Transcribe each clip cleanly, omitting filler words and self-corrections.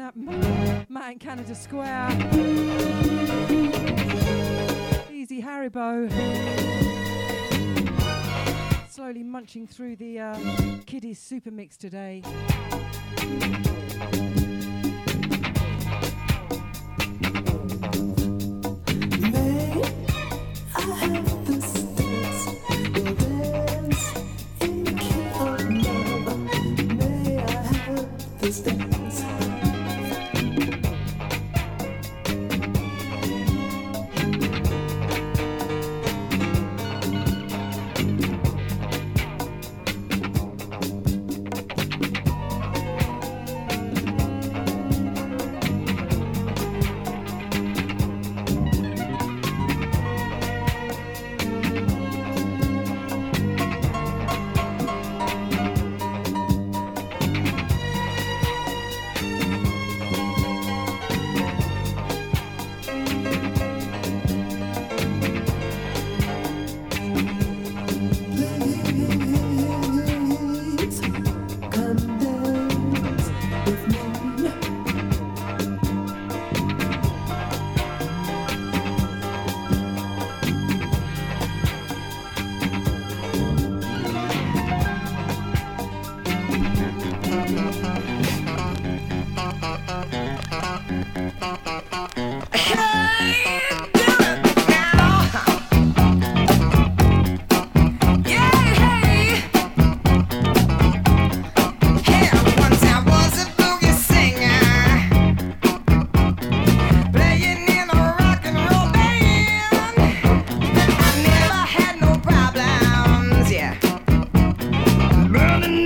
Matt in Canada Square. Easy Haribo. Slowly munching through the Kiddies Super Mix today. May I have this dance? We'll dance in the key of love. May I have this dance?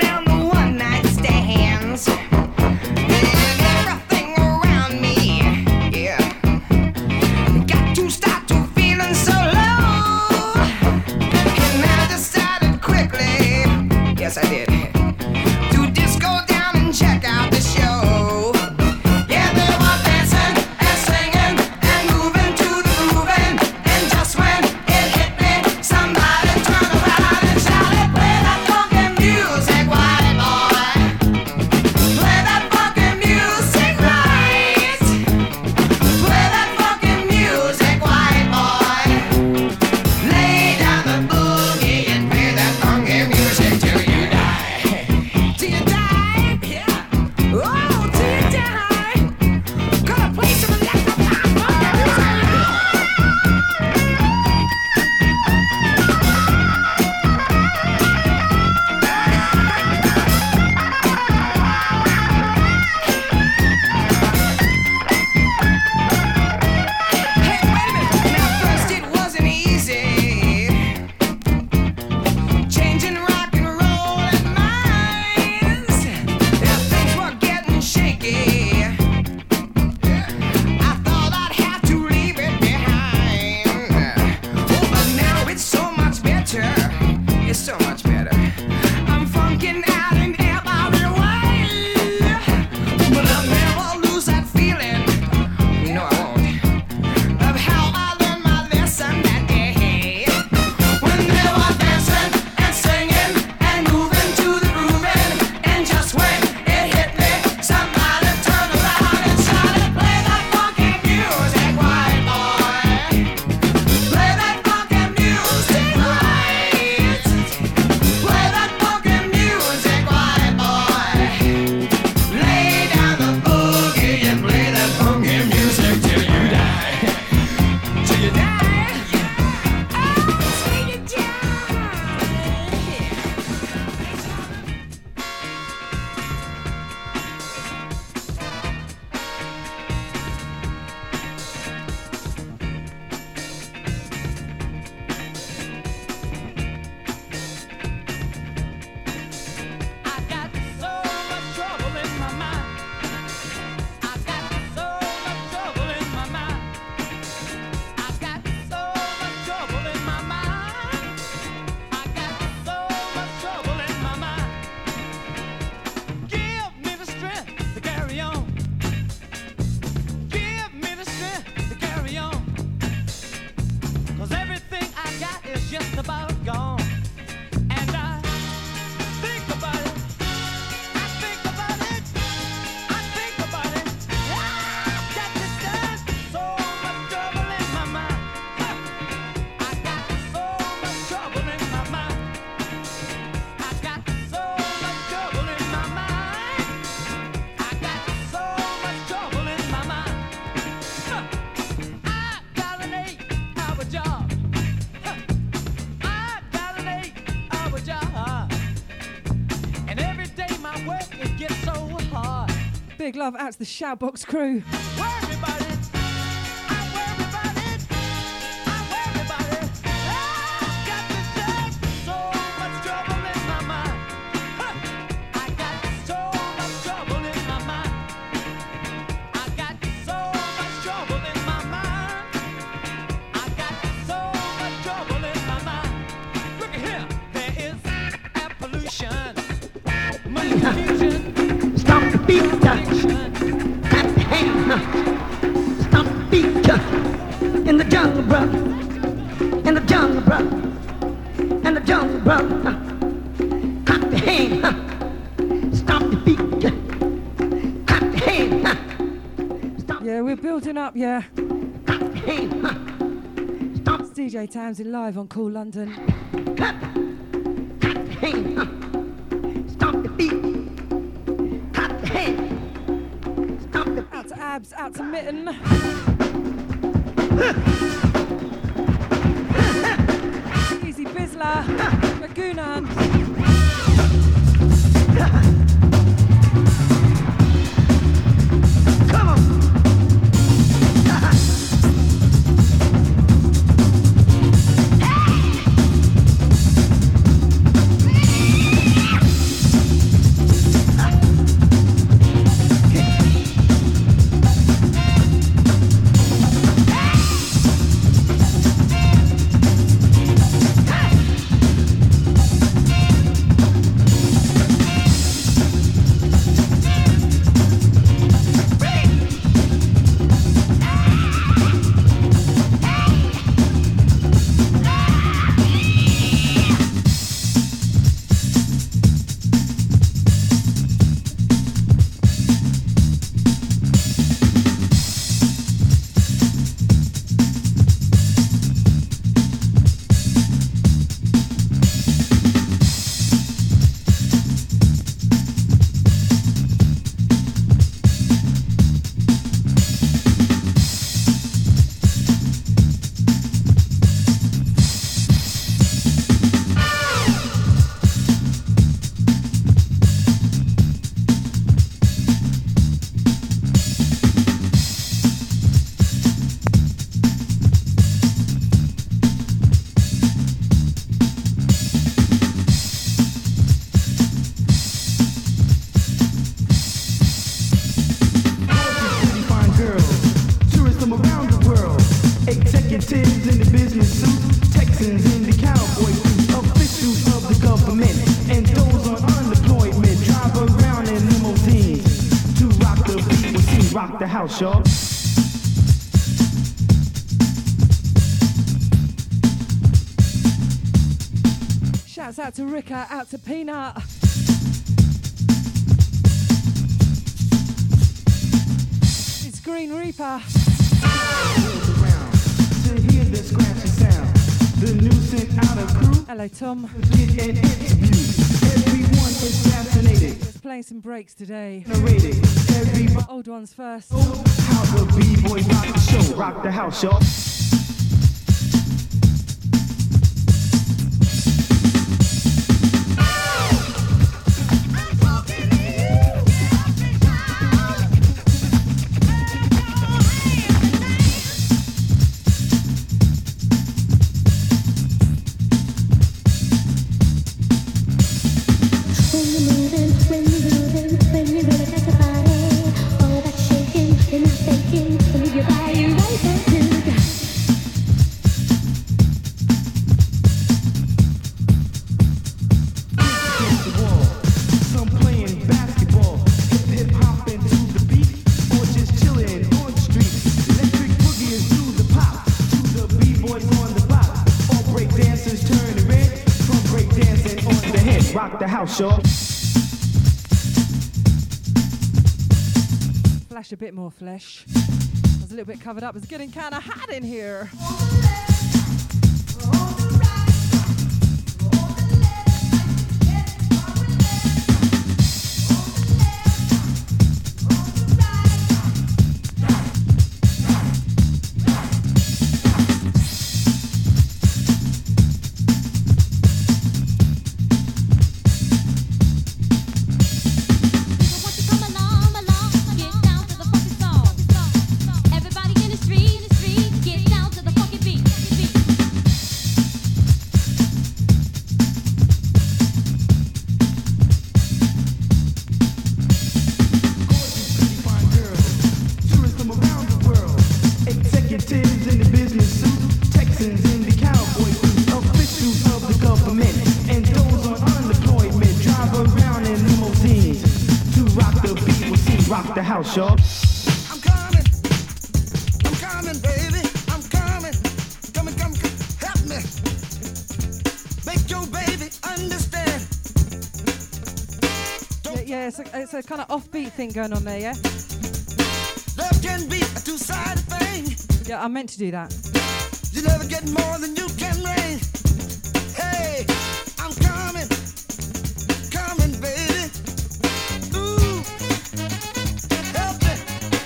Everything around me Big love out to the Shoutbox crew. Stop the beat, clap the hand, stop the beat, in the jungle, brother, in the jungle, brother, in the jungle, brother, clap the hand, stop the beat, clap the hand, stop. Yeah, we're building up, yeah. Clap the hand, stop. It's DJ Townsend live on Cool London. Clap the hand, stop the beat. Out to Abs, out to Mitten. Easy Bizzler, Magunan. Come on. rock the house, y'all. Shouts out to Rika, out to Peanut. It's Green Reaper. To hear the scratchy sound, the new sent out a crew. Hello, Tom. Get an interview. Everyone is fascinated. Just playing some breaks today. Narrated. Everybody. Old ones first. How the B-boys rock the show, rock the house, y'all. Flash a bit more flesh. I was a little bit covered up. It's getting kind of hot in here. Come along, it's a kind of offbeat thing going on there, yeah? Love can be a two-sided thing. Yeah, I meant to do that. You never get more than you can bring. Hey, I'm coming, coming, baby. Ooh, help me.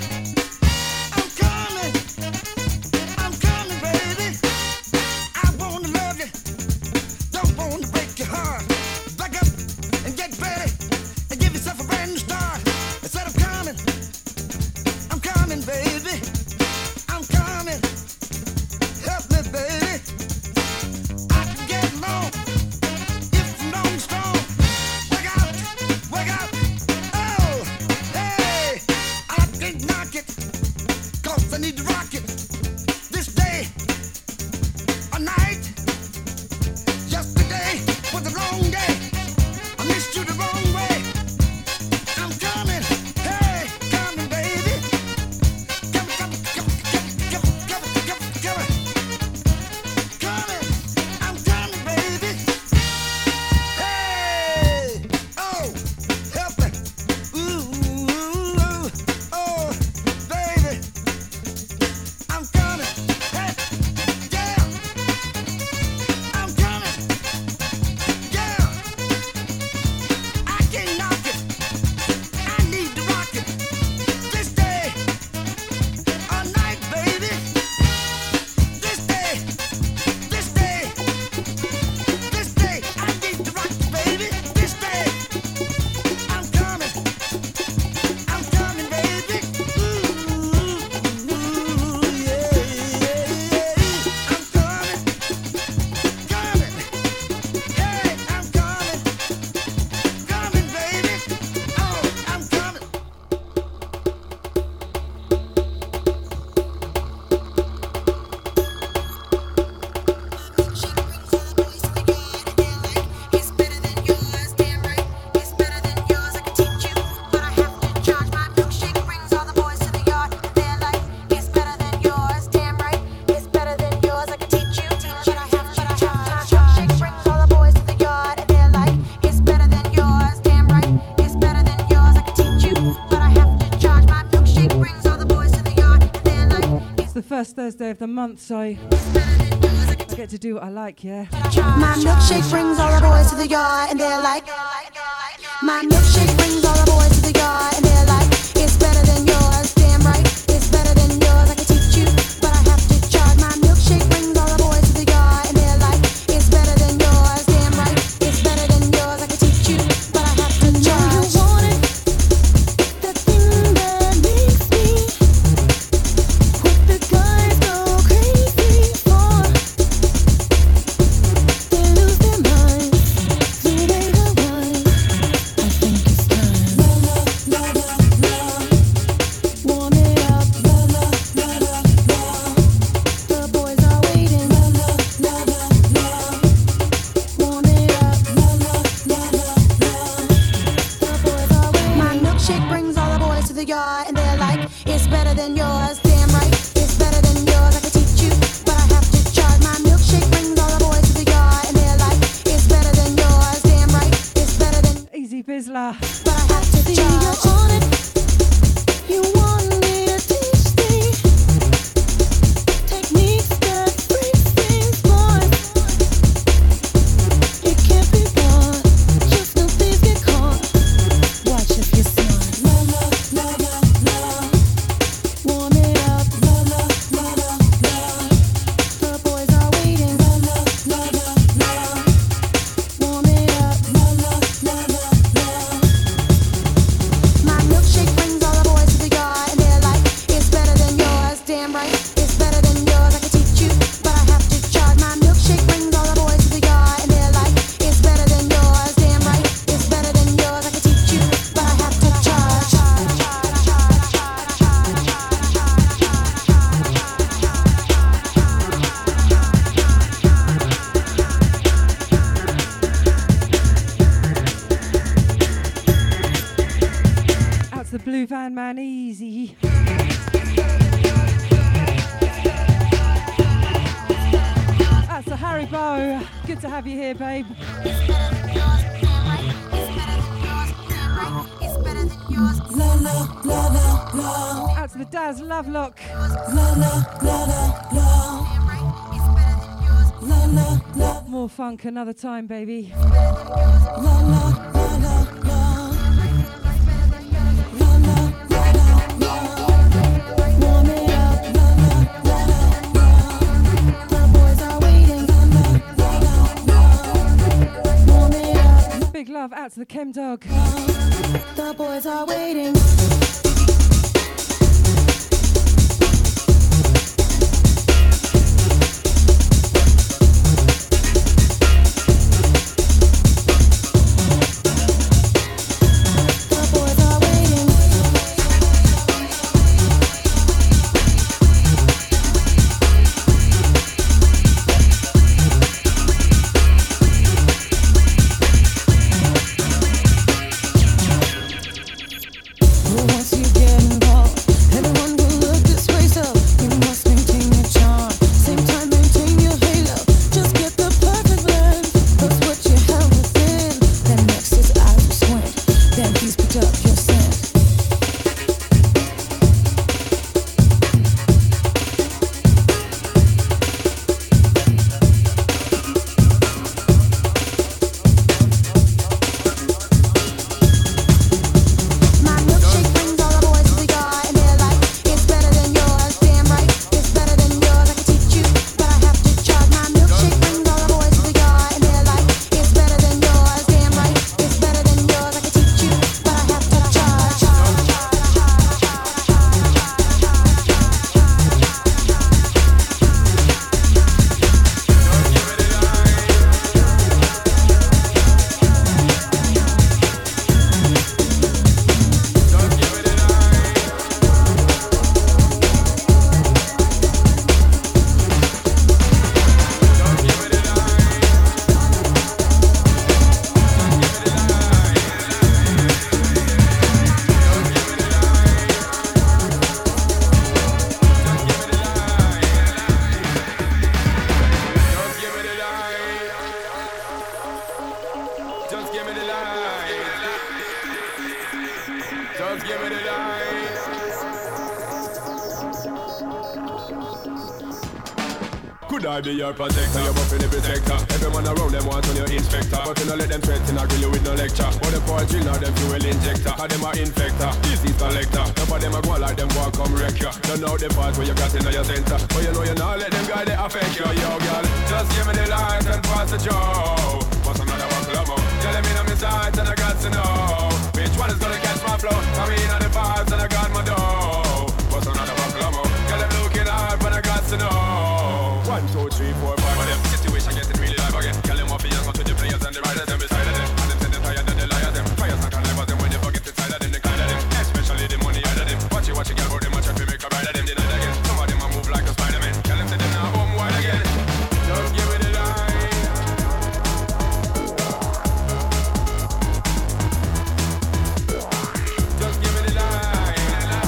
I'm coming, baby. I wanna love you, don't wanna break your heart. Back up and get ready and give yourself a brand new start. I said I'm coming, baby. I'm coming. Help me, baby. I can get along if I'm long and strong. Work out. Oh, hey, I can't knock it, 'cause I need to rock it. This day or night. Yesterday was a long day. I missed you the wrong way. I'm coming, hey, coming, baby. Coming. I'm coming, baby. Hey, oh, help me. Ooh, oh, baby. I'm coming. Hey, yeah. I'm coming. Yeah. I can't knock it. I need to rock it. This day or night, baby. This day, I need to rock it, baby. This day, I'm coming, baby. Ooh, yeah. I'm coming. Hey, I'm coming, baby. Oh, I'm coming. It's better than yours, damn right. It's better than yours, I can teach you, but I have to charge. My milkshake brings all the boys to the yard. They're like, it's better than yours, damn right. It's better than yours, I can teach you, but I have to charge. Milkshake brings all the boys to the yard, and they're like, it's better than yours, damn right. It's better than yours, I can teach you, but I have to charge. My milkshake brings all the boys to the yard, and they're like, It's the first Thursday of the month, so I it's better than yours, I can get to do what I like, yeah? My milkshake brings all the boys to the yard, and they're like, my milkshake brings all the boys to the yard, and they're like, it's better than yours, damn right. It's better than yours, I can teach you, but I have to charge. My milkshake brings all the boys to the yard, and they're like, it's better than yours, damn right. It's better than yours, I can teach you, but I have to charge. You want it, the thing that makes me what the guys go crazy for. They lose their minds, so they go wild. I think it's time. Warm it up. The boys are waiting. Warm it up. The boys are waiting. My milkshake brings all the boys to the yard, and they're like, it's better than yours, damn right. It's better than yours, I can teach you, but I have to charge. My milkshake brings all the boys to the yard, and they're like, it's better than yours, damn right. It's better than, Easy Bizzler. but I have to charge. You're on it. You want me to teach thee techniques that freak things, boy. It can't be bought. Just no thieves get caught. Watch if you're smart. Warm it up. The boys are waiting. Warm it up. My milkshake brings all the boys to the yard, and they're like, it's better than yours, damn right. It's better than yours, I can teach you, but I have to charge. My milkshake brings all the boys to the yard, and they're like, it's better than yours, damn right. It's better than yours, I can teach you, but I have to charge. Out to the Blue Van Man, easy. That's the Harry Bow. Good to have you here, babe. It's better than yours, damn right. It's better than yours, damn right. It's La la la la la. Out to the Daz Lovelock. La la la la la. La la la. More funk another time, baby. La la la la la. La la la la la. Warm it up. La la la la la. The boys are waiting. La la la la la. Warm it up. Big love out to the Chem Dog. The boys are waiting. Once you get involved, everyone will look this way, so you must maintain your charm. Same time, maintain your halo. Just get the perfect blend. That's what you have within. Then next his eyes will squint. Then he's picked up your scent. My milkshake brings all the boys to the yard, and they're like, it's better than yours. Damn right, it's better than yours. I can teach you, but I have to charge. My milkshake brings all the boys to the yard, and they're like, it's better than yours. Damn right, it's better than yours. I can teach you, but I have to charge. Just give me the light. Just give me the light. Could I be your protector? You're buffing every sector. Everyone around them want on your inspector, but you don't let them threaten. I grill you with no lecture. But the poor drill now them fuel injector. Cause them a infector, disease collector. None of them a go like them walk come wreck you. Don't know the part where you got in your center, but you know you not let them guy they affect you. Yo girl, just give me the light and pass the joe. What's another one club? Tell me on my sight and I got to know which one is gonna catch my flow. I'm in on the vibes and I got my dough. What's another one club? Girl, I'm looking hard but I got to know. 1, 2, 3, 4, 5 of them. Situation getting really live again. Girl, them off young to the players and the riders and beside of them. And them sending tired and the liars them. Fires not gonna them when they forget inside of them. The kind of them, especially the money out of them. Watch it, girl, but them a try to make a ride of them. Deny again. Some of them a move like a Spider-Man. Girl, them say them now home wide again. Just give me the light. Just give me the light.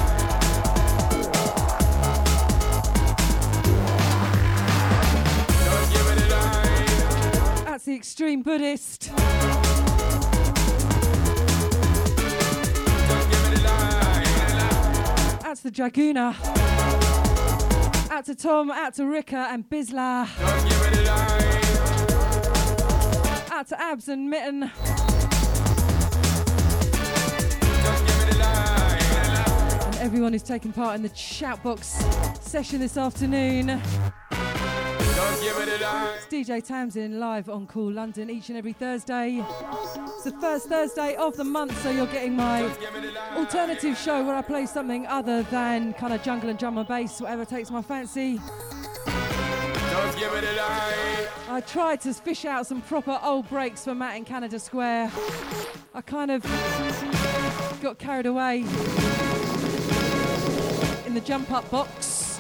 Just give me the light. That's the Extreme Buddhist. Just give me the light. That's the Draguna. Out to Tom, out to Rika and Bizla. Just give me the light. Out to Abs and Mitten. Just give me the light. And everyone who's taking part in the Shoutbox session this afternoon. Just give me the light. It's DJ Tamsin live on Cool London each and every Thursday. It's the first Thursday of the month, so you're getting my Give me the light. alternative show where I play something other than kind of jungle and drum and bass, whatever takes my fancy. Just give me the light. I tried to fish out some proper old breaks for Matt in Canada Square. I kind of got carried away in the jump up box.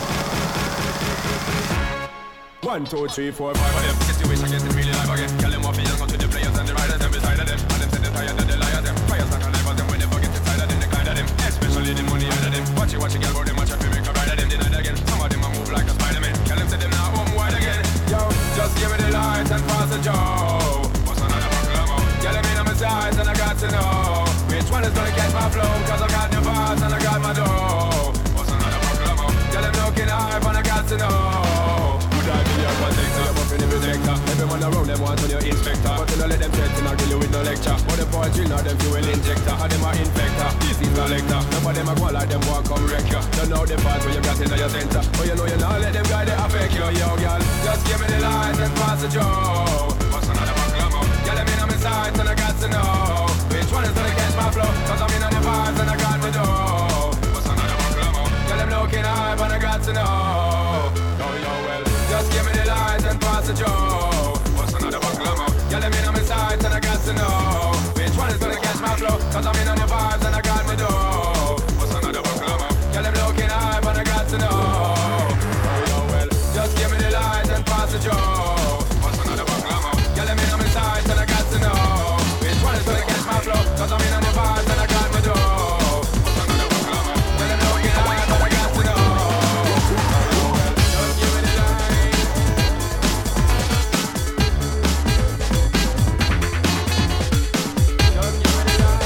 1, 2, 3, 4, 5 of them. Situation getting really live again. Girl, them off young to the players and the riders and beside of them. And them sending tired and the liars them. Fires not gonna them when they forget inside of them. The kind of them, especially the money out of them. Watch it, girl, but them a try to make a ride of them. Deny again. Some of them a move like a Spider-Man. Girl, them say them now home wide again. Yo, just give me the light and pass the joe. What's another buckle of more? Girl, them in on my sides and I got to know which one is gonna catch my flow. flow, cause I got the bars and I got my dough. What's another buckle more? Tell them looking hype and I got to know. Could I be your protector? You're buffing the protector. Everyone around them wants on your inspector. But you don't let them threaten, I kill you with no lecture. But the poetry, not them fuel injector. How them a infector, disease collector. None of them a go like them walk come wreck you. Don't know the parts where you got in your center. But you know you not let them guide it affect you. Yo, girl, just give me the light and pass the joe. What's another buckle more? Girl, I'm in on my side and I got to know. Which one is gonna catch my flow? Cause I'm in on the vibes and I got my dough. What's another buckle more? Girl, I'm looking high and I got to know. Oh, yo, well, just give me the light and pass the joe. What's another buckle more? Girl, I'm in on my side and I got to know. Which one is gonna catch my flow? Cause I'm in on the vibes and I got my dough. What's another buckle more? Girl, I'm looking high and I got to know. Oh, yo, well, just give me the light and pass the joe. What's another buckle more? Girl, I'm in on my side and I got to know. Which one is gonna catch my flow? Cause I'm in on the vibes and I got my dough. What's another buckle more? Girl, I'm looking high and I got to know. Just give me the light. Just give me the light.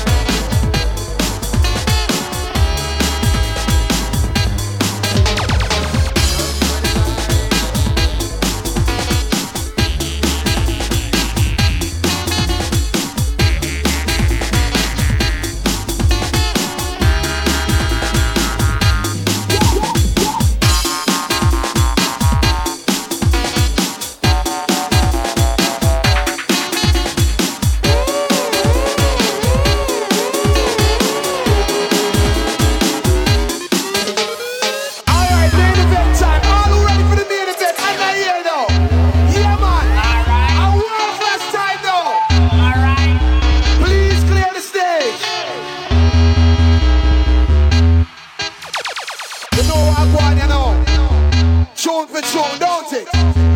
Alright, main event time. All who ready for the main event? I'm not here though. Yeah, man. Alright. A world class time though. Alright. Please clear the stage. You know what I'm going, you know. Tune for tune, don't it?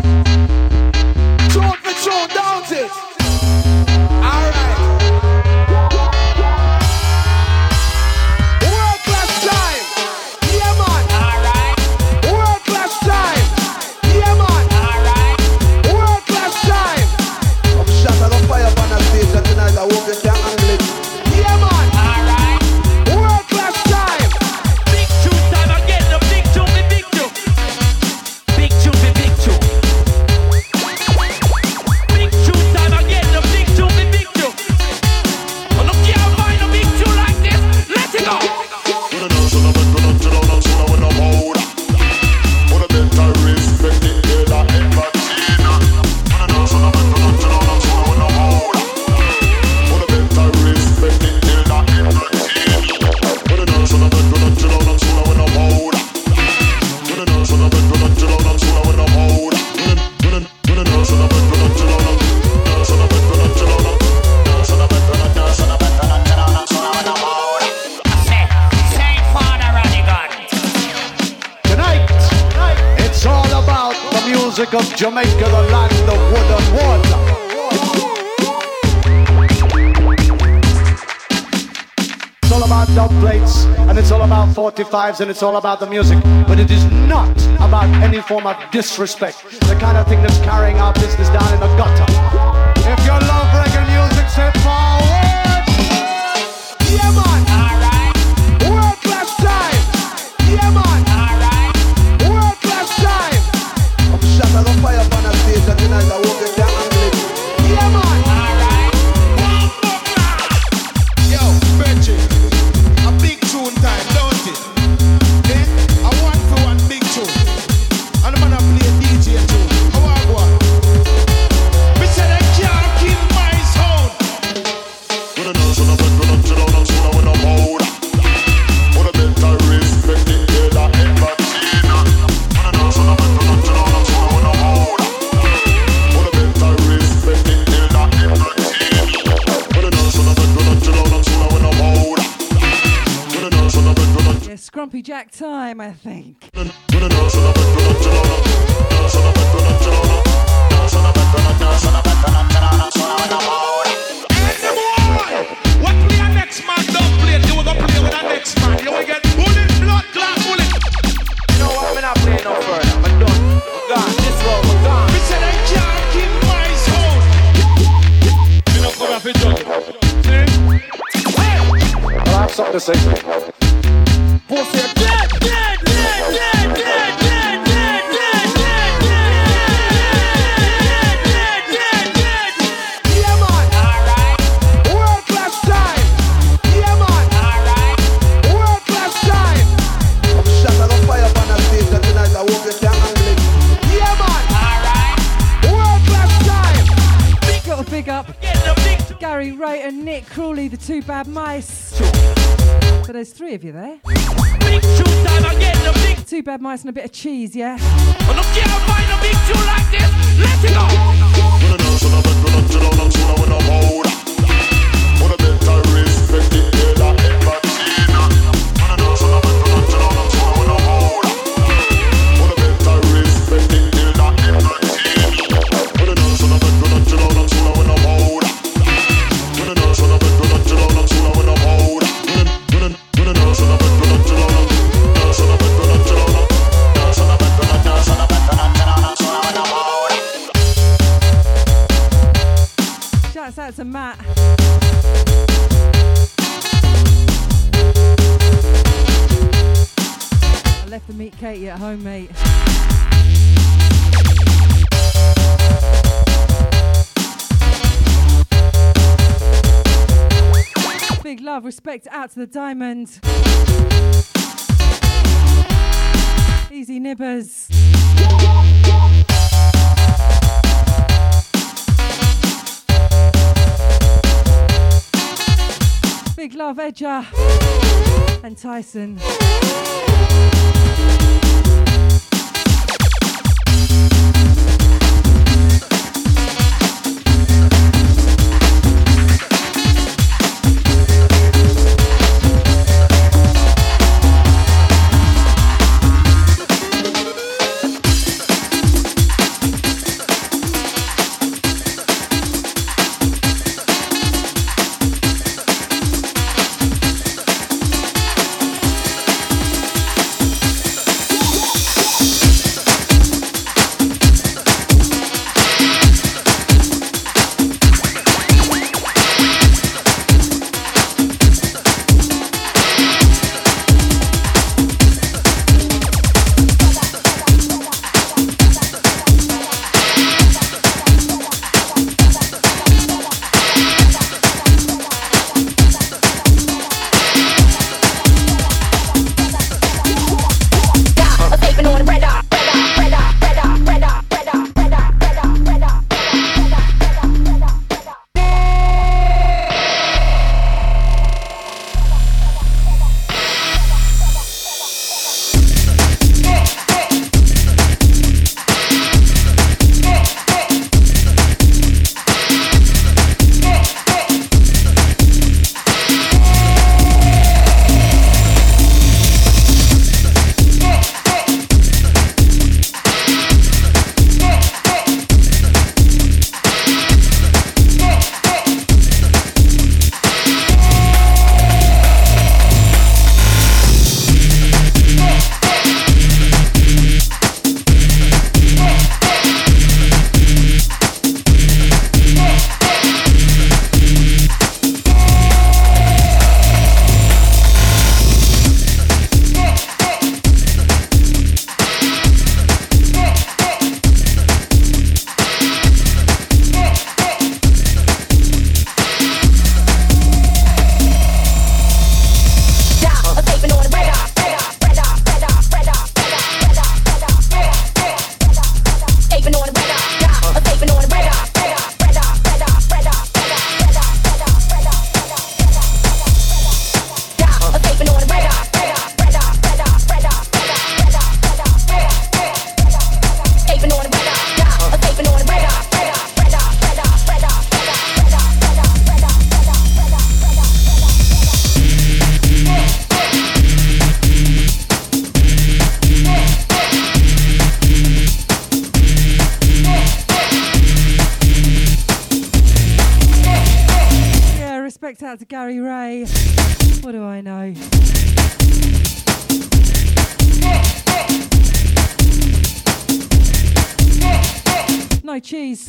Tune for tune, don't it? Alright. World class time. Yeah, man. Alright. World class time. Yeah, man. Alright. World class time. I'm shot on fire on the stage and tonight I hope you can handle it. Yeah, man. Alright. World class time. Big tune time again, the big tune, the big tune. Big tune, the big tune. Big tune time again, the big tune, the big tune. Oh, look, you can't find a big tune like this. Let it go. Say, Father Radigan. Tonight, it's all about the music of Jamaica, the land of wood and water. It's all about dub plates, and it's all about 45s, and it's all about the music. But it is not about any form of disrespect. The kind of thing that's carrying our business down in the gutter. If you love reggae music, say forward. Yeah, man. Alright, World class time. Yeah, man. alright. World class time. I'm shot on fire on the stage and tonight I hope you can handle it. Yeah, man. Alright. Yo, Benji, a big tune time, don't it? Then a one-for-one big tune. And I'm gonna play DJ tune. How I go? Me say they can't kill my sound. Yeah, Scrumpy Jack time, I think. What play a next man don't play? You will go play with the next man. You will get bullet, blood, clot, bullet. You know what? I'm not playing no further. I'm done. I'm gone. This road, I'm gone. Me say they can't kill my sound. You don't come off it, Johnny. Well, I have something to say? Pussy, yeah, man. World class time. Yeah, man. World class time. I'm shot on fire on the stage and tonight I hope you can handle it. Yeah, man. World class time. Got a big up Gary Ray and Nick Crawley, the two bad mice. So there's three of you there. Big tune time again, the big. Two bad mice and a bit of cheese, yeah? And I can't find a big tune like this. Let it go. Shouts out to Matt. I left to meet Katie at home, mate. Big love, respect out to the Diamond. Easy nibbers. Big love, Edger and Tyson. Out to Gary Ray. What do I know? No cheese.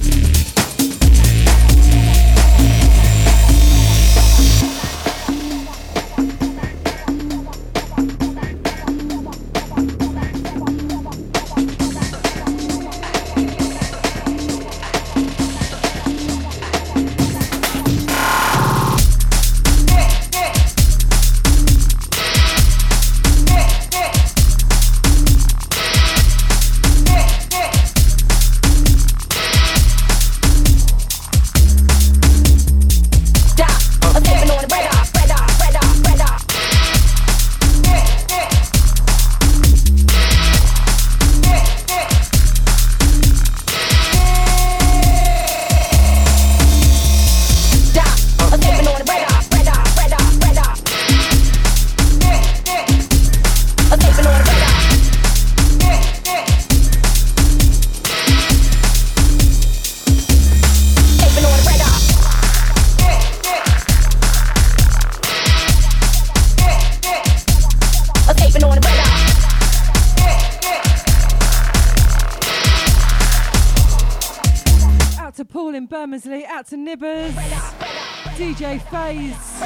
Paul in Bermondsey. Out to Nibbers. DJ FaZe.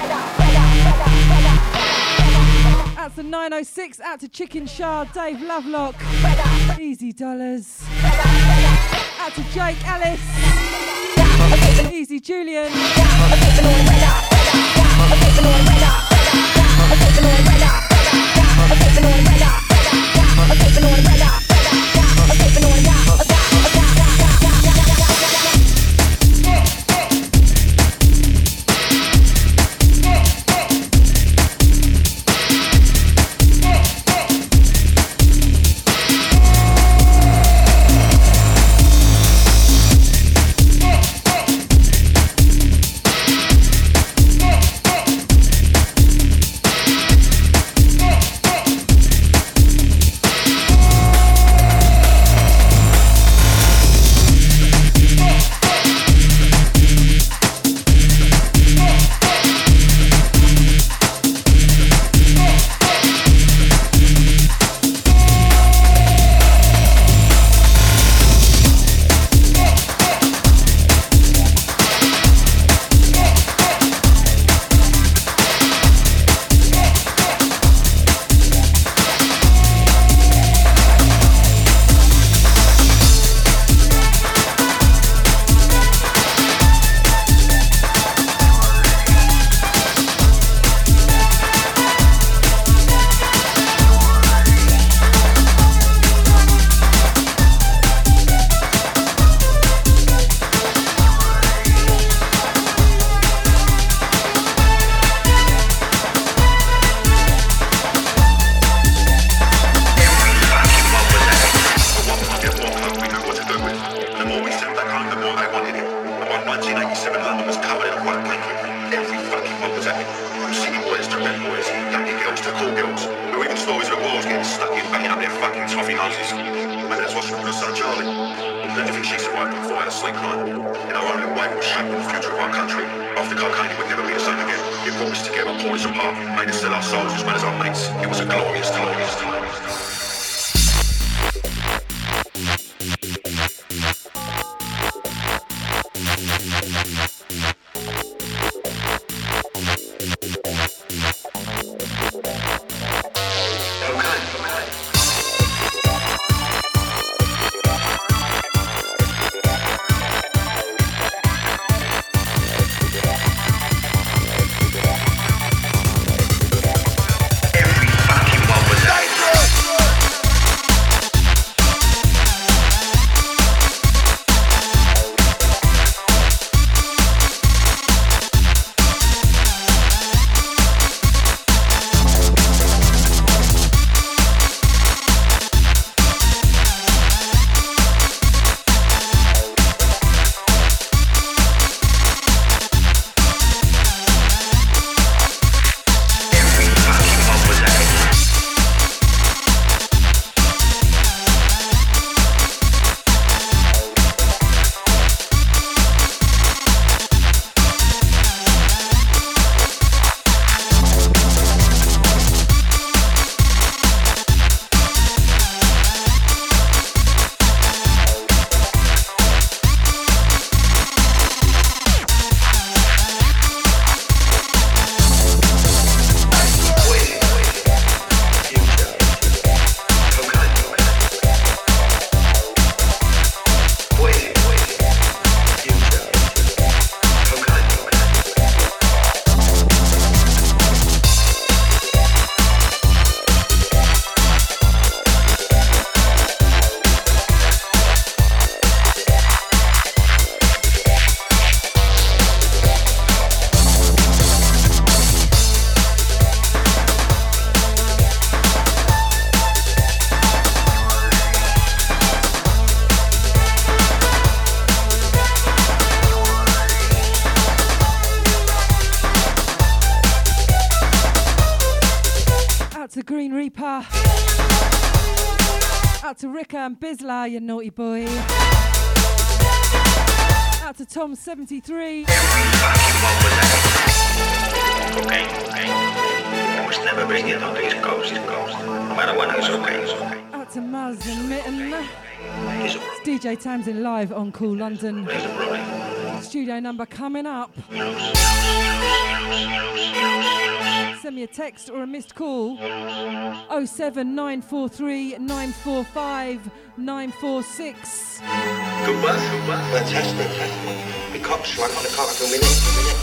Out to 906. Out to Chicken Shard. Dave Lovelock. Easy Dollars. Out to Jake Ellis. Easy Julian. Out to Ricka and Bizla, you naughty boy. Out to Tom 73. Okay. You must never bring it on these coasts. No matter what, it's okay. Out to Maz and Mitten. It's DJ Tamsin live on Cool London. There's a brother. Studio number coming up. Send me a text or a missed call. 07943 945 946. Good work. Fantastic. The cops like on the car for a minute.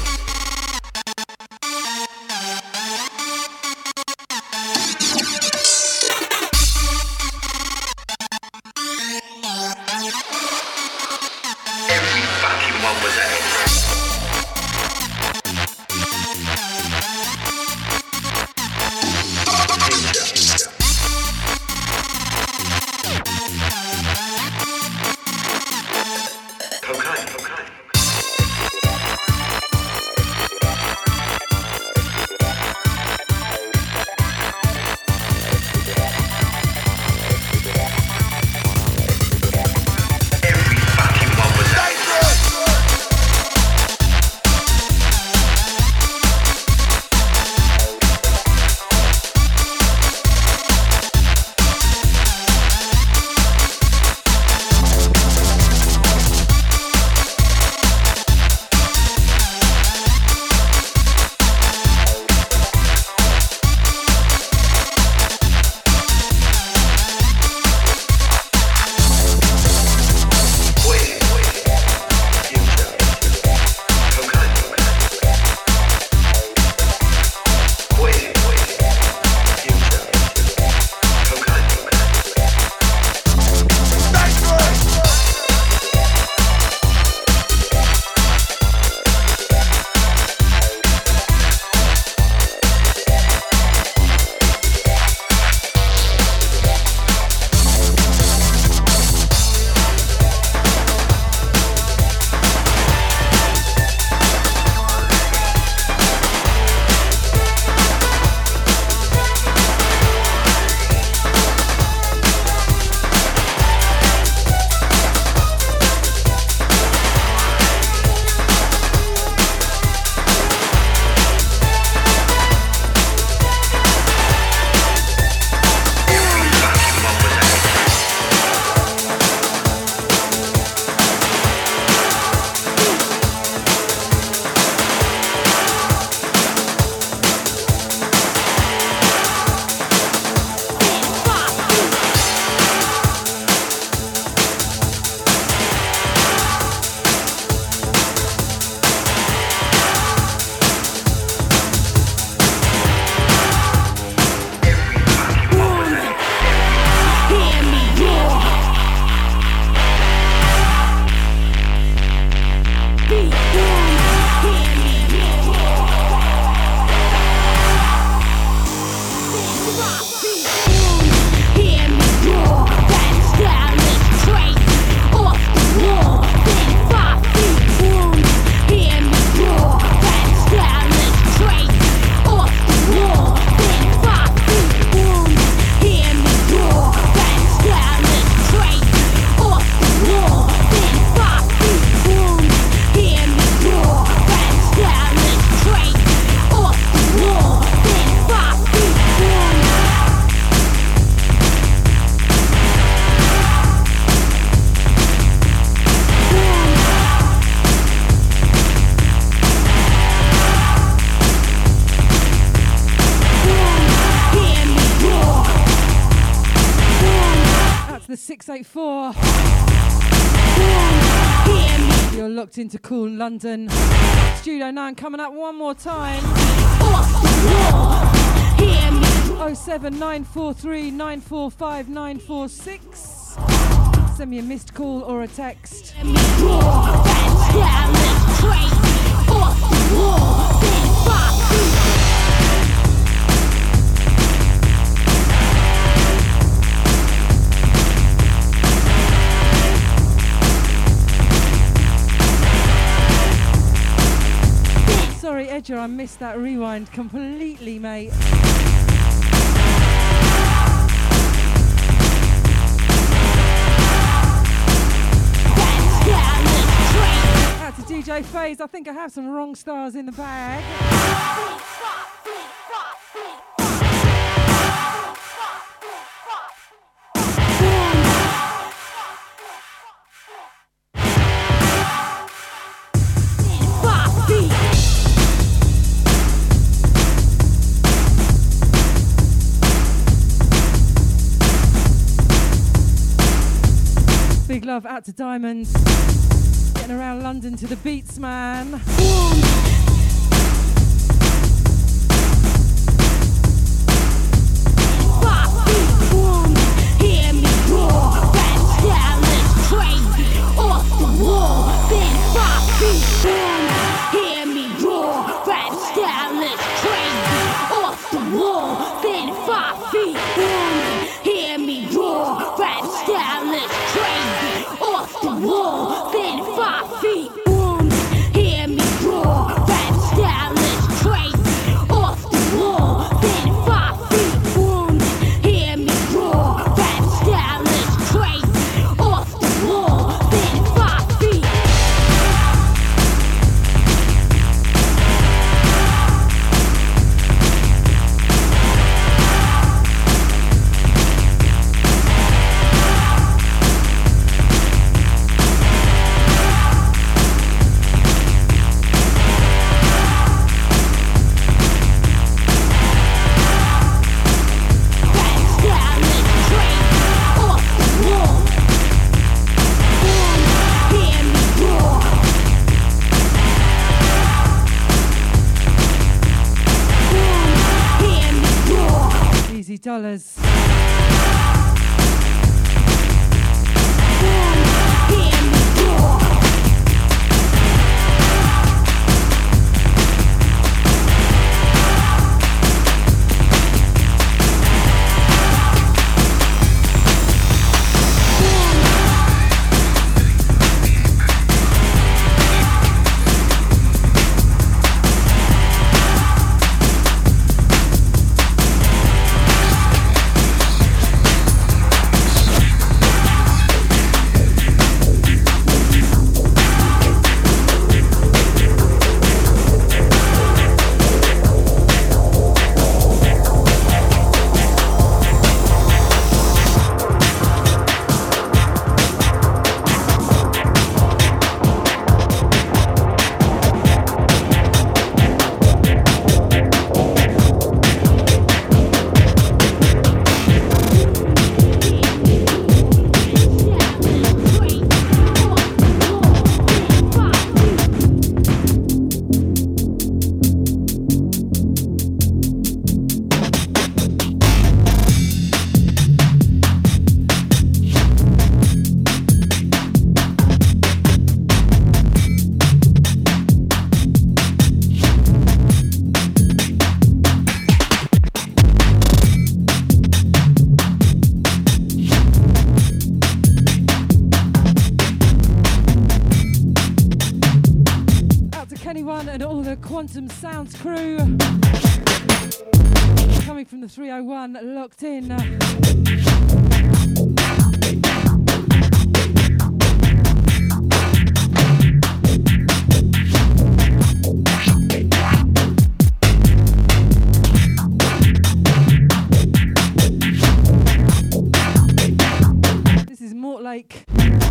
the 684. You're locked into Cool London. Studio 9 coming up one more time. 07943 945 946. Send me a missed call or a text. Sorry, Edger, I missed that rewind completely, mate. Out to DJ FaZe, I think I have some wrong stars in the bag. Big love out to Diamond. Getting around London to the beats, man. Hear me roar, that style is crazy. Off the wall, then 5 feet boom. Hear me roar, that style is crazy. Off the wall, then 5 feet boom. Hear me roar, that style is crazy. Off the wall, then 5 feet boom. Hear me roar, that style is crazy. Off the wall, then 5 feet boom. Hear me roar, that style is crazy. Off the wall, then 5 feet. Easy dollars. And all the Quantum Sounds crew coming from the 301 locked in. This is Mortlake.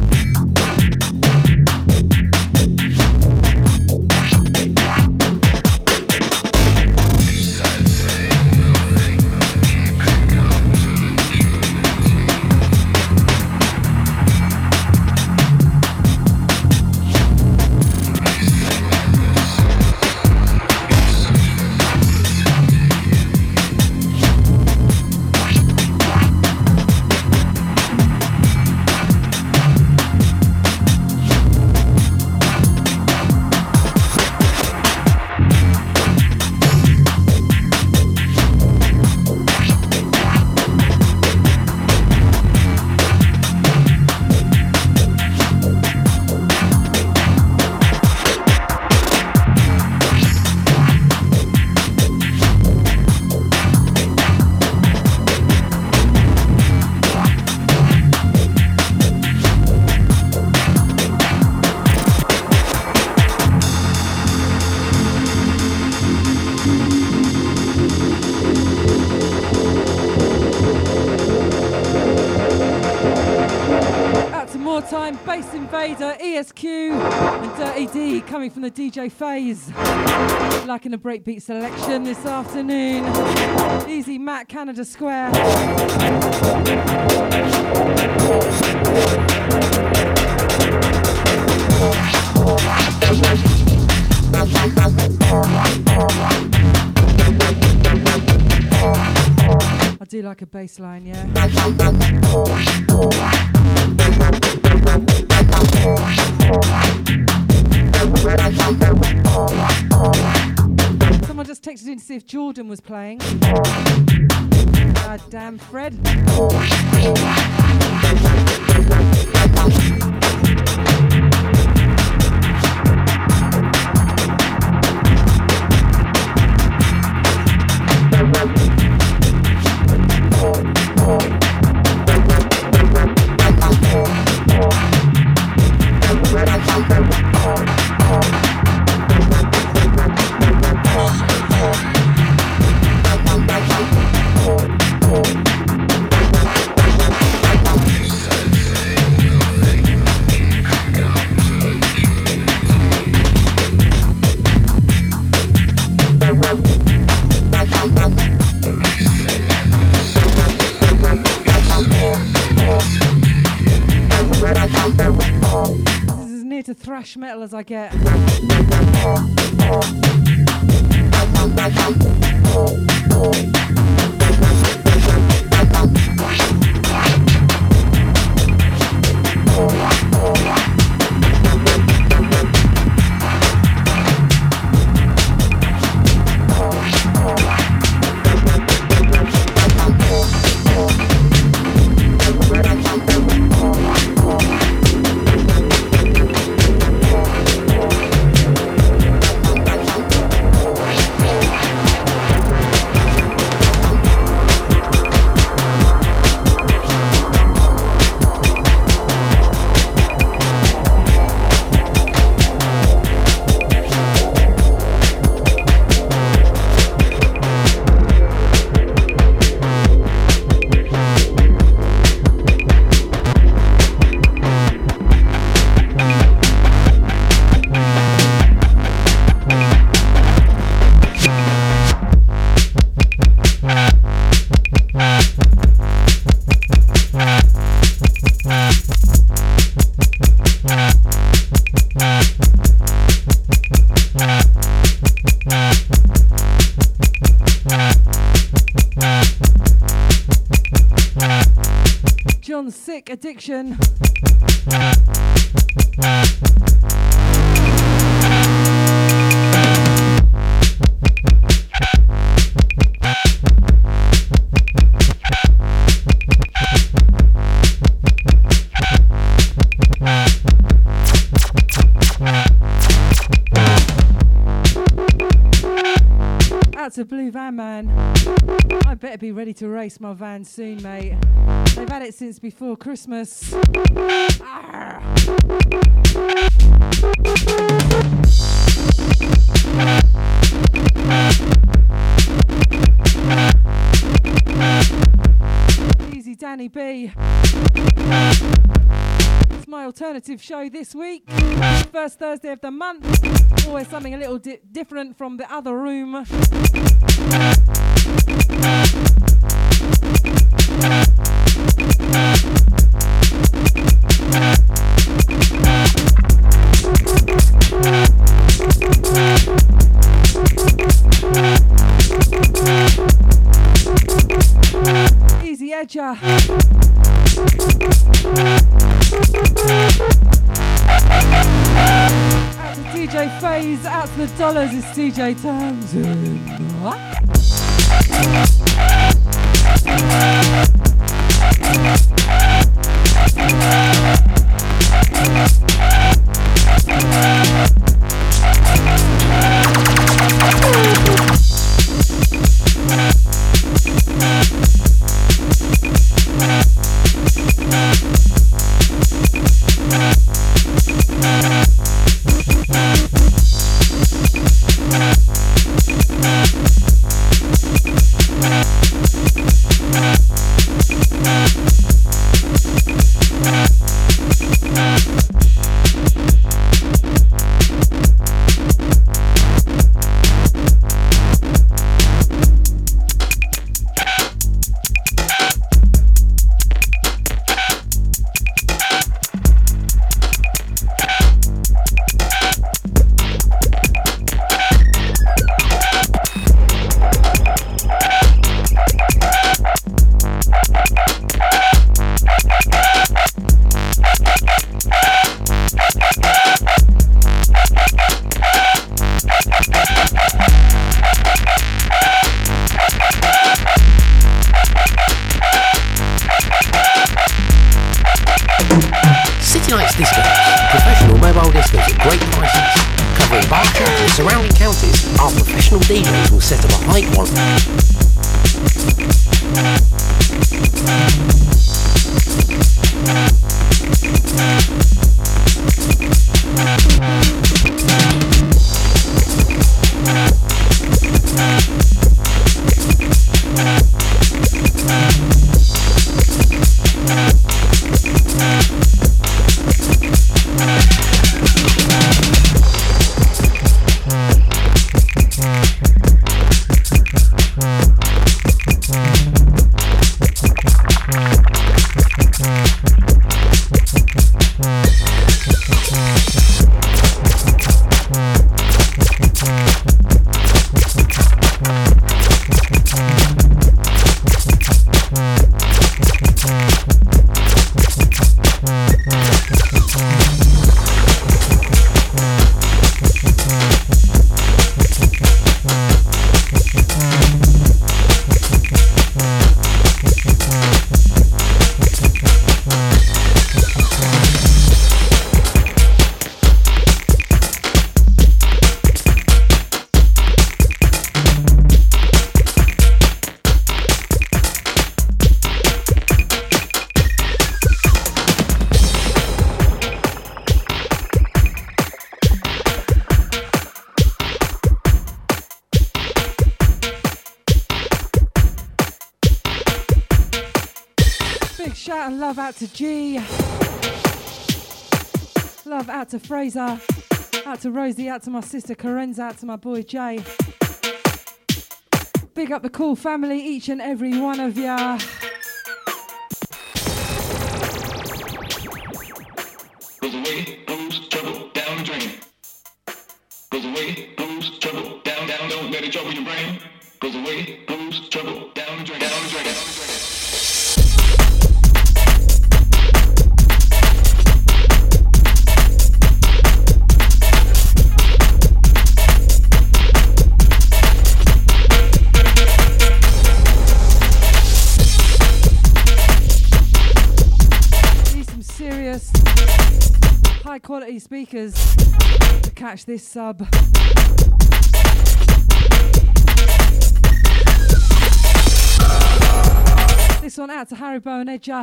Time, Bass Invader, ESQ and Dirty D coming from the DJ Phase. Liking the breakbeat selection this afternoon. Easy Matt, Canada Square. like a bass line, yeah? Someone just texted in to see if Jordan was playing. God damn, Fred. This is as near to thrash metal as I get. John's Sick Addiction. Out to Blue Van Man. I better be ready to race my van soon, mate. They've had it since before Christmas. Arr. Easy Danny B. It's my alternative show this week. First Thursday of the month. Always something a little different from the other room. Easy Edger. Out to DJ Faze, out to the dollars, it's DJ Townsend. What? City Lights Discos, professional mobile discos at great prices. Covering Berkshire and the surrounding counties, our professional DJs will set up a high quality. Shout and love out to G. Love out to Fraser. Out to Rosie. Out to my sister Karenza. Out to my boy Jay. Big up the cool family, each and every one of ya. Goes away, blues, trouble, down the drain. Goes away, blues, trouble, down, don't let it trouble your brain. Goes away, blues, trouble, down the drain, down the drain, down the drain. High quality speakers to catch this sub. This one out to Haribo and Edger.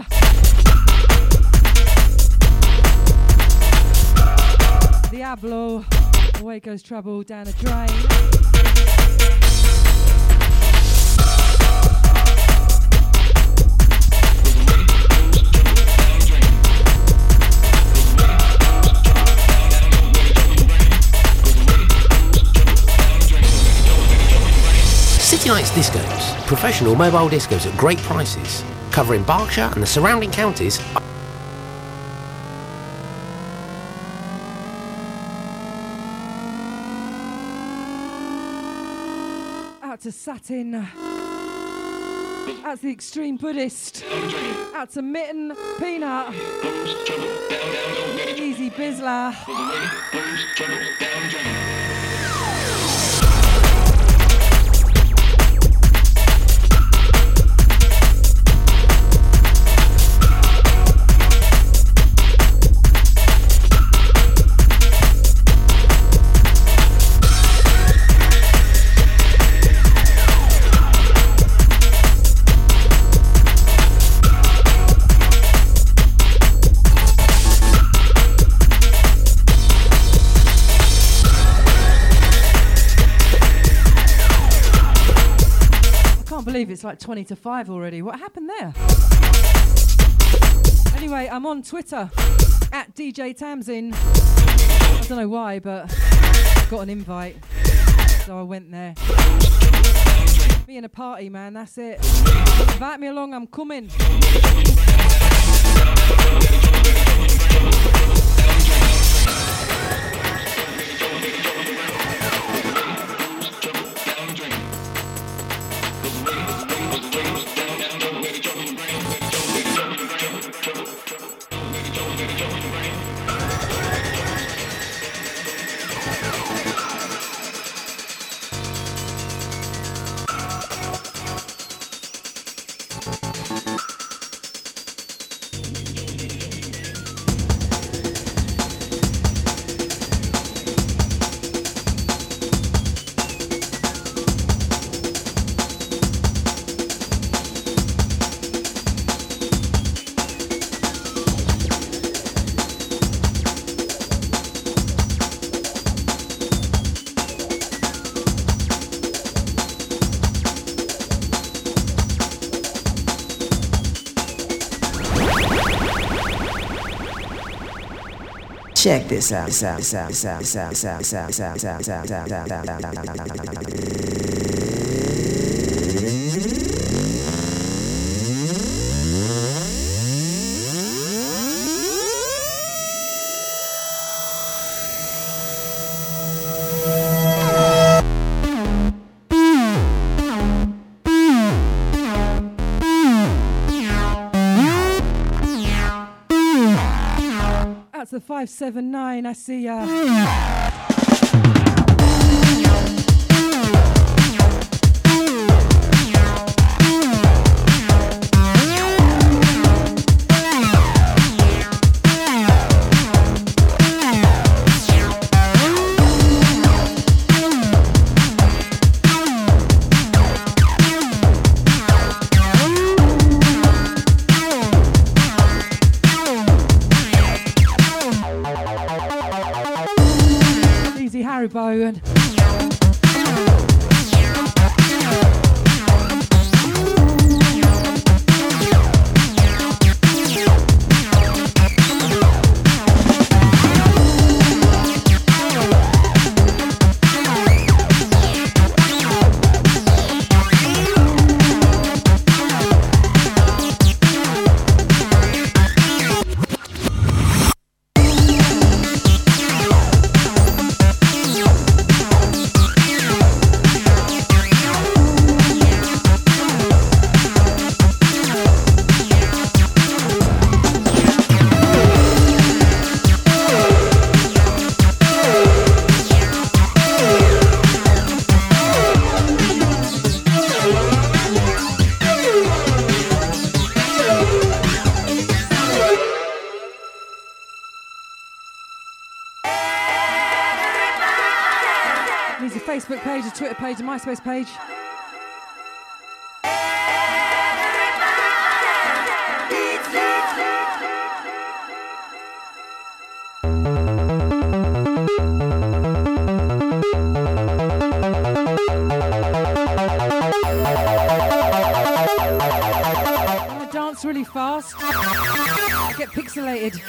Diablo, away goes trouble down the drain. City Lights Discos, professional mobile discos at great prices, covering Berkshire and the surrounding counties. Out to Satin, out to the Extreme Buddhist, out to Mitten, Peanut, Easy Bizla. It's like 20 to 5 already. What happened there? Anyway, I'm on Twitter at DJ Tamsin. I don't know why, but I got an invite, so I went there. Me and a party, man, that's it. Invite me along, I'm coming. Check this out. That's the 579. I see ya. Haribo and Facebook page, a Twitter page, a MySpace page. When I dance really fast, I get pixelated.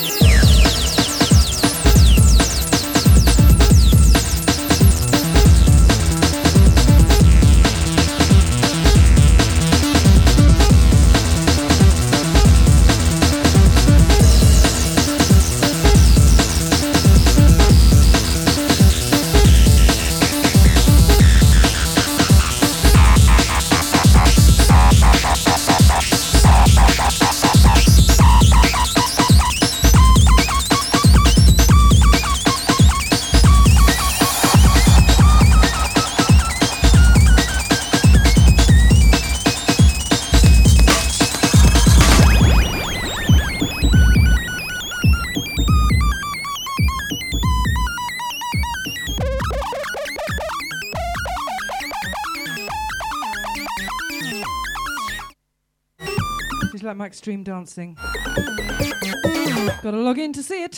Like my extreme dancing. Gotta log in to see it.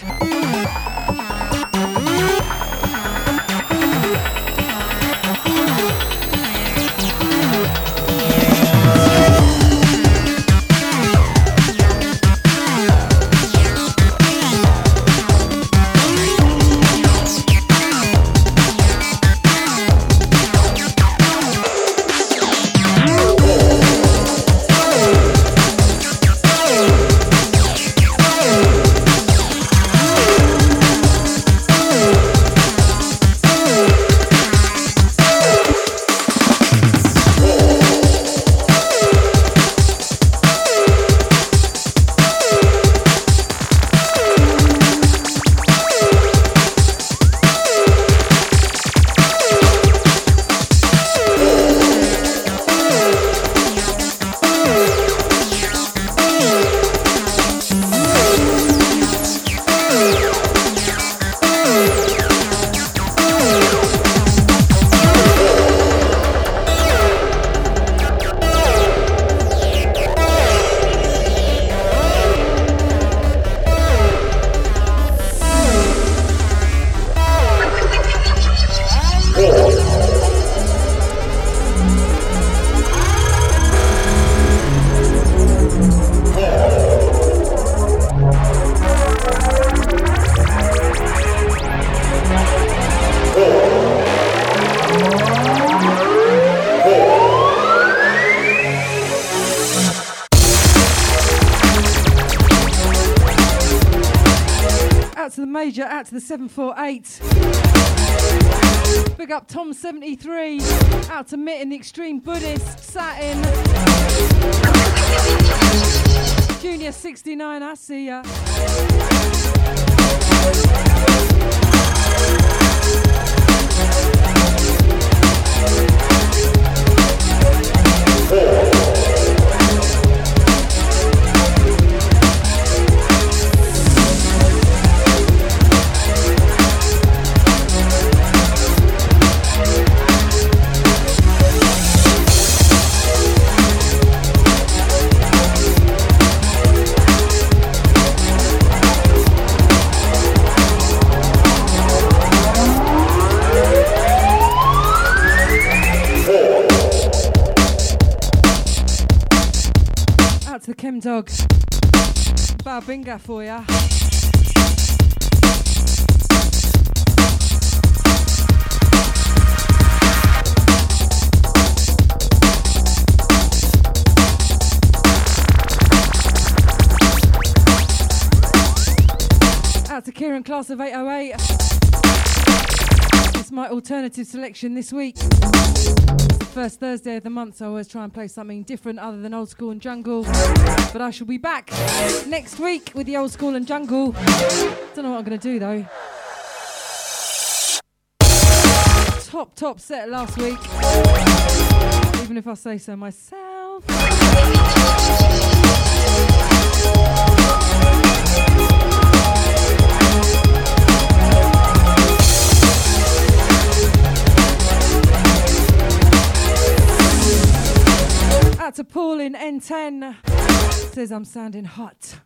Out to the Major, out to the 748. Big up Tom 73. Out to Mitt in the Extreme Buddhist, Satin. Junior 69, I see ya. The Chem Dog. Barbinga for ya. Out to Kieran, class of 808. It's my alternative selection this week. First Thursday of the month, so I always try and play something different other than old school and jungle. But I shall be back next week with the old school and jungle. Don't know what I'm going to do though. Top set last week, even if I say so myself. Out to Paul in N10. Says I'm sounding hot.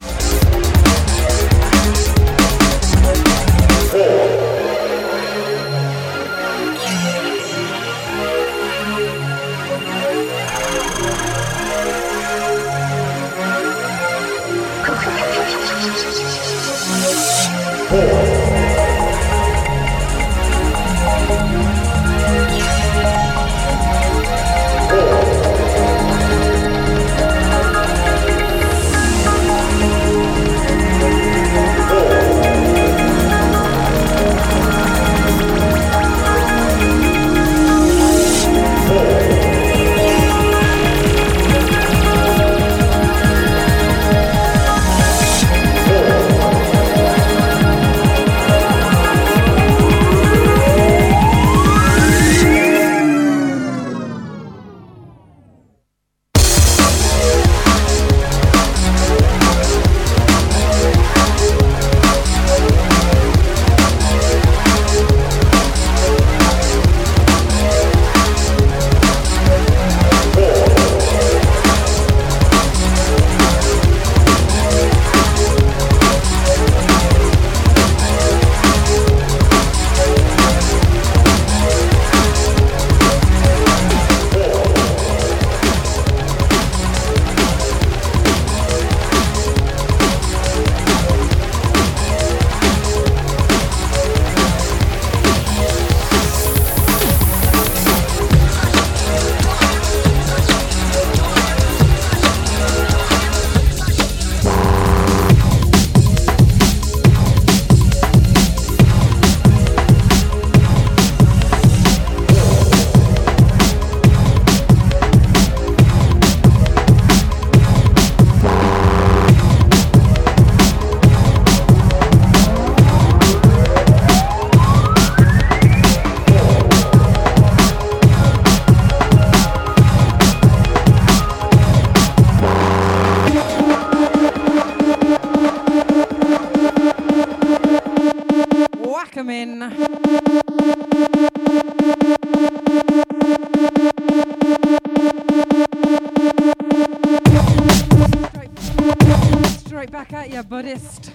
Back at ya, Buddhist.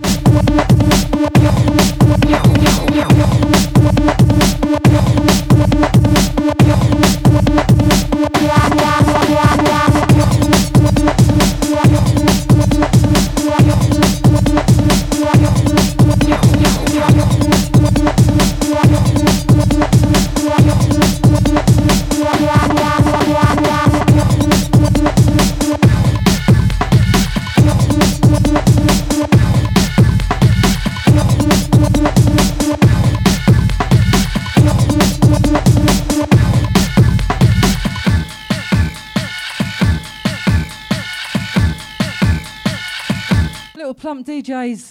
Clump DJs.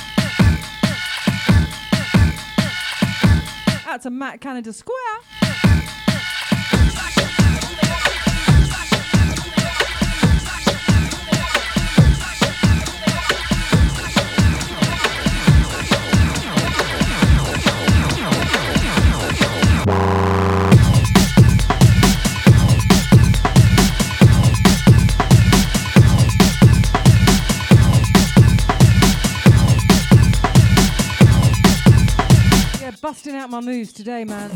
Out to Matt Canada Square. Busting out my moves today, man.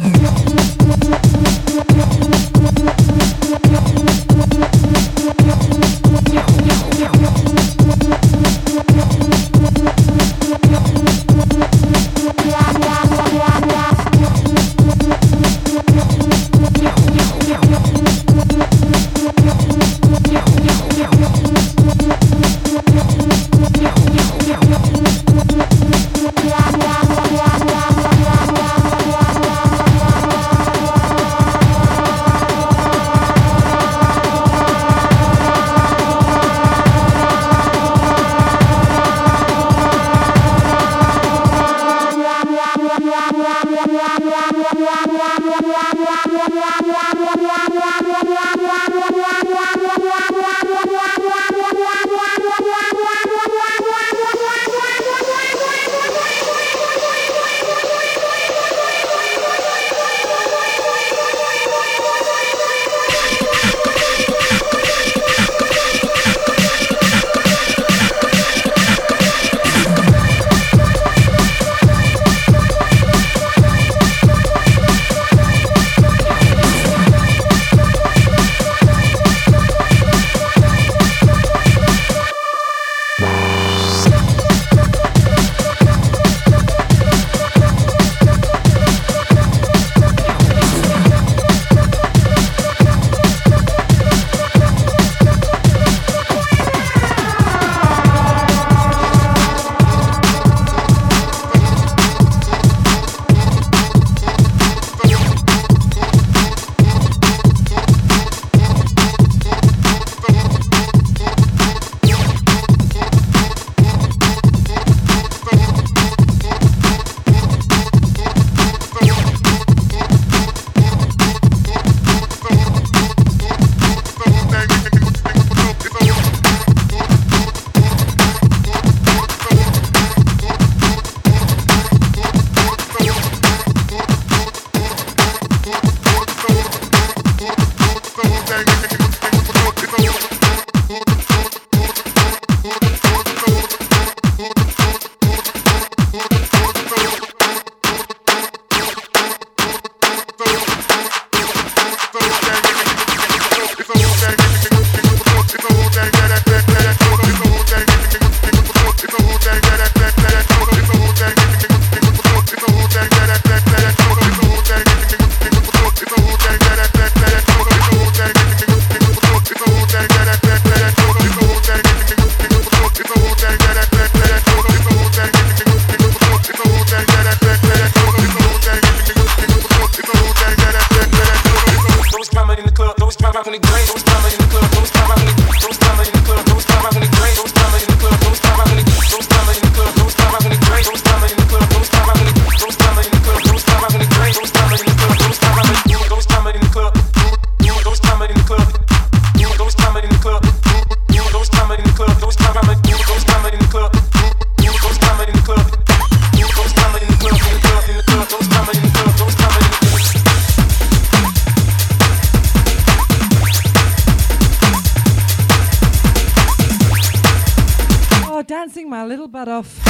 Dancing my little butt off.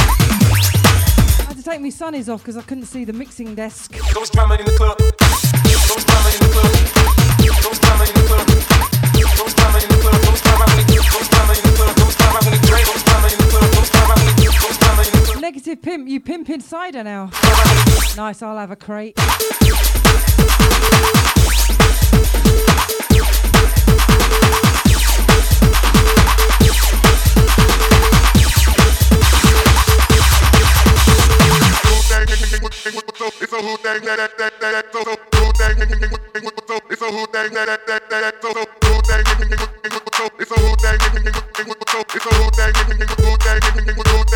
I had to take my sunnies off because I couldn't see the mixing desk. Those drama in the club. Those drama in the club. Those drama in the club. Those drama in the club. Those drama in the club. Those drama in the club. Those drama in the club. Those drama in the club. Those drama in the club. Those drama in the club. Negative pimp, you pimp insider now. Nice, I'll have a crate. It's a whole thing that so whole thing it's a whole thing that so whole thing it's a whole thing it's a whole thing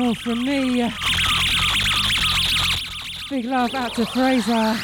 more from me. Big love out to Fraser.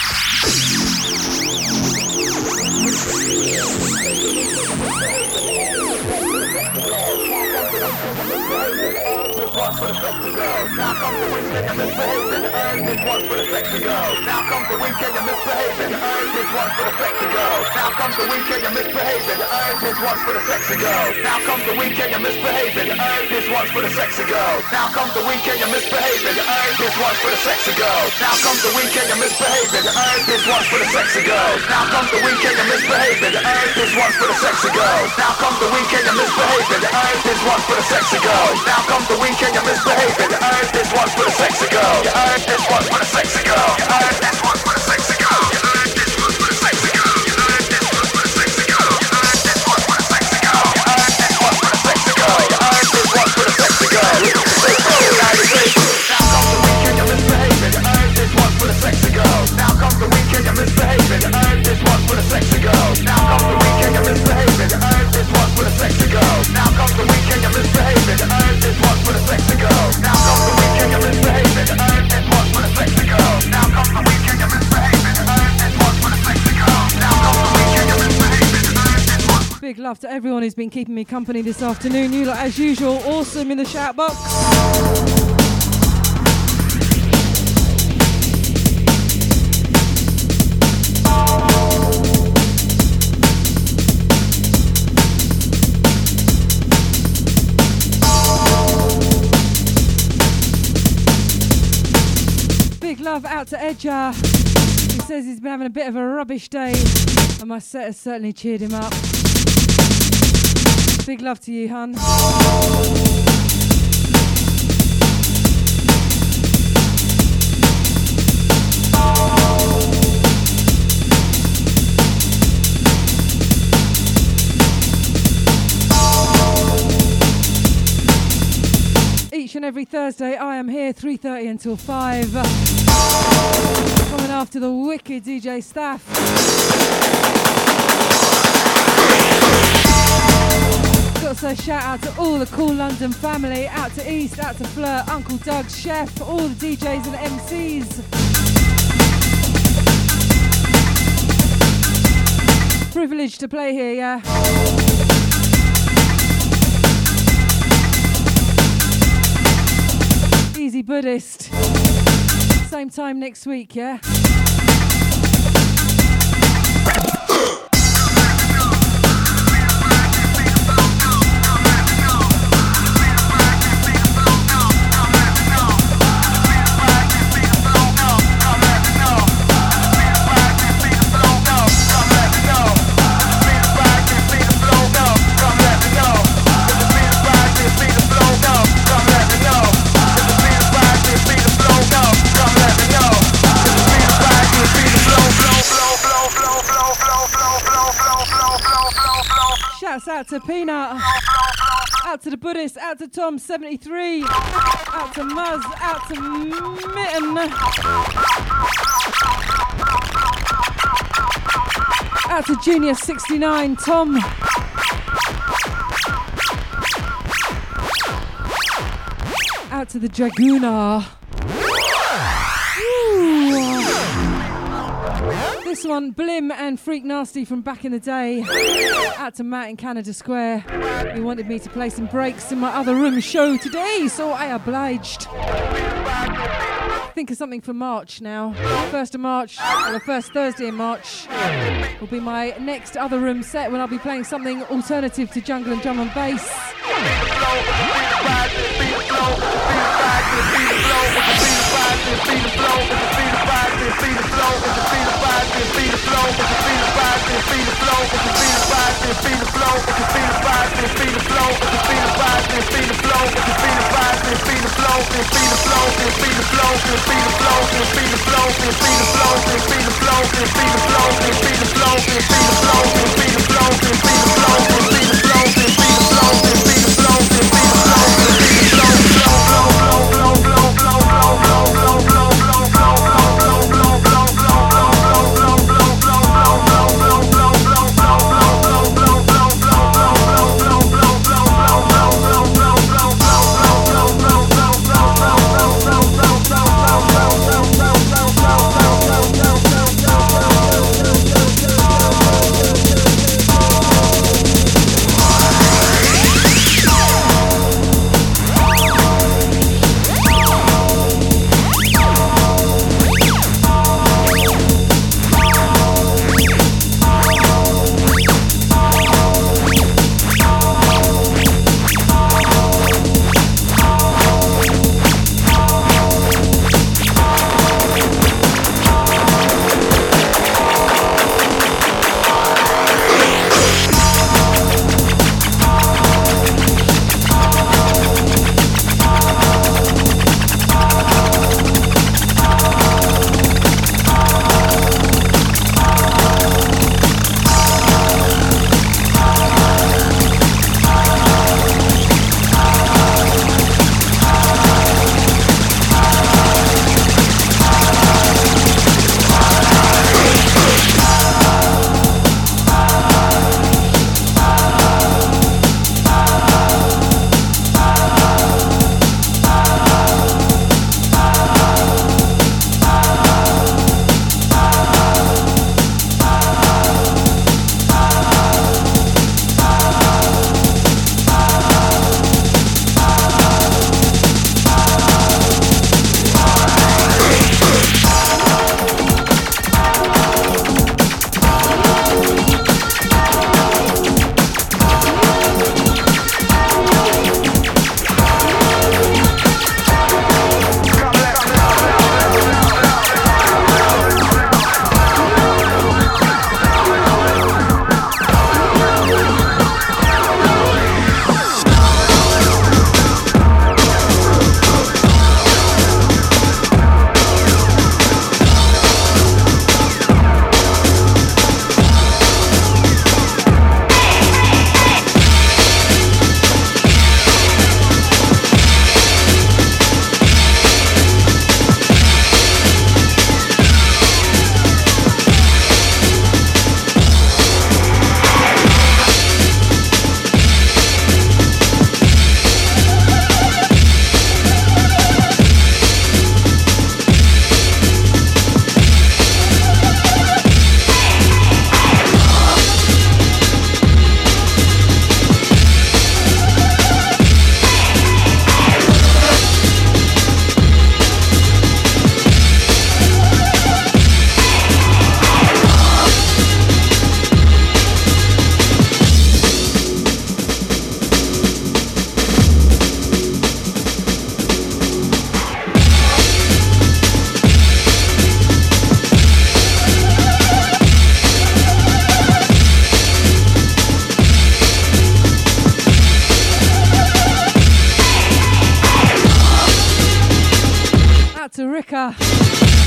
Now comes the weekend, you're misbehaving. This one's for the sexy girls. Now comes the weekend, you're misbehaving. This one's for the sexy girls. Now comes the weekend, you're misbehaving. This one's for the sexy girls. Now comes the weekend, you're misbehaving. This one's for the sexy girls. Now comes the weekend, you're misbehaving. This one's for the sexy girls. Now comes the weekend, you're misbehaving. This one's for the sexy girls. Now comes the weekend, you're misbehaving. This one's for the sexy girls. Now comes the weekend, you're misbehaving. This one's for the sexy girls. Now comes the weekend, you're misbehaving. This one's for the sexy girl. This one's for the sexy girl. This one's for the sexy girl. This one's for the sexy girl. This one's for the sexy girl. This one's for the sexy girl. This one's for the sexy girl. This one's for the sexy girl. Now comes the weekend, you're misbehaving. This one's for the sexy girl. Now comes the weekend, you're misbehaving. This one's for the sexy girl. Now comes the weekend, you're misbehaving. This one's for the sexy girl. Now comes the weekend, you're misbehaving. This one's for the sexy girl. Now comes the weekend, you're misbehaving. This one's for the sexy girl. Now comes the weekend, you're misbehaving. This one's for the sexy girl. Now comes the weekend, you're misbehaving. Big love to everyone who's been keeping me company this afternoon. You lot, as usual, awesome in the shout box. Big love out to Edger. He says he's been having a bit of a rubbish day, and my set has certainly cheered him up. Big love to you, hun. Each and every Thursday, I am here 3:30 until 5. Coming after the wicked DJ Staff. Got to say shout out to all the cool London family, out to East, out to Flirt, Uncle Doug, Chef, all the DJs and MCs. Privileged to play here, yeah. Easy Buddhist. Same time next week, yeah? Shouts out to Peanut, out to the Buddhist, out to Tom 73, out to Muzz, out to Mitten, out to Junior 69, Tom. Out to the Dragoona. This one, Blim and Freak Nasty from back in the day. Out to Matt in Canada Square. He wanted me to play some breaks in my other room show today, so I obliged. Think of something for March now. 1st of March, or the first Thursday in March, will be my next other room set when I'll be playing something alternative to jungle and drum and bass.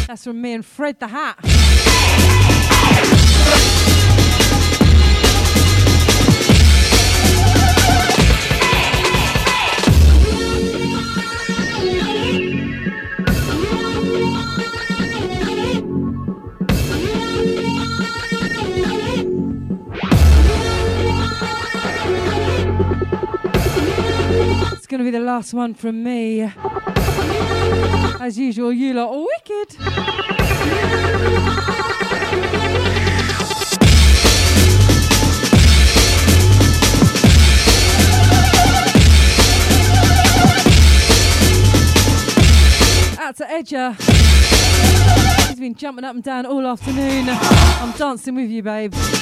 That's from me and Fred the Hat. It's going to be the last one from me. As usual, you lot are wicked. Out to Edger. He's been jumping up and down all afternoon. I'm dancing with you, babe.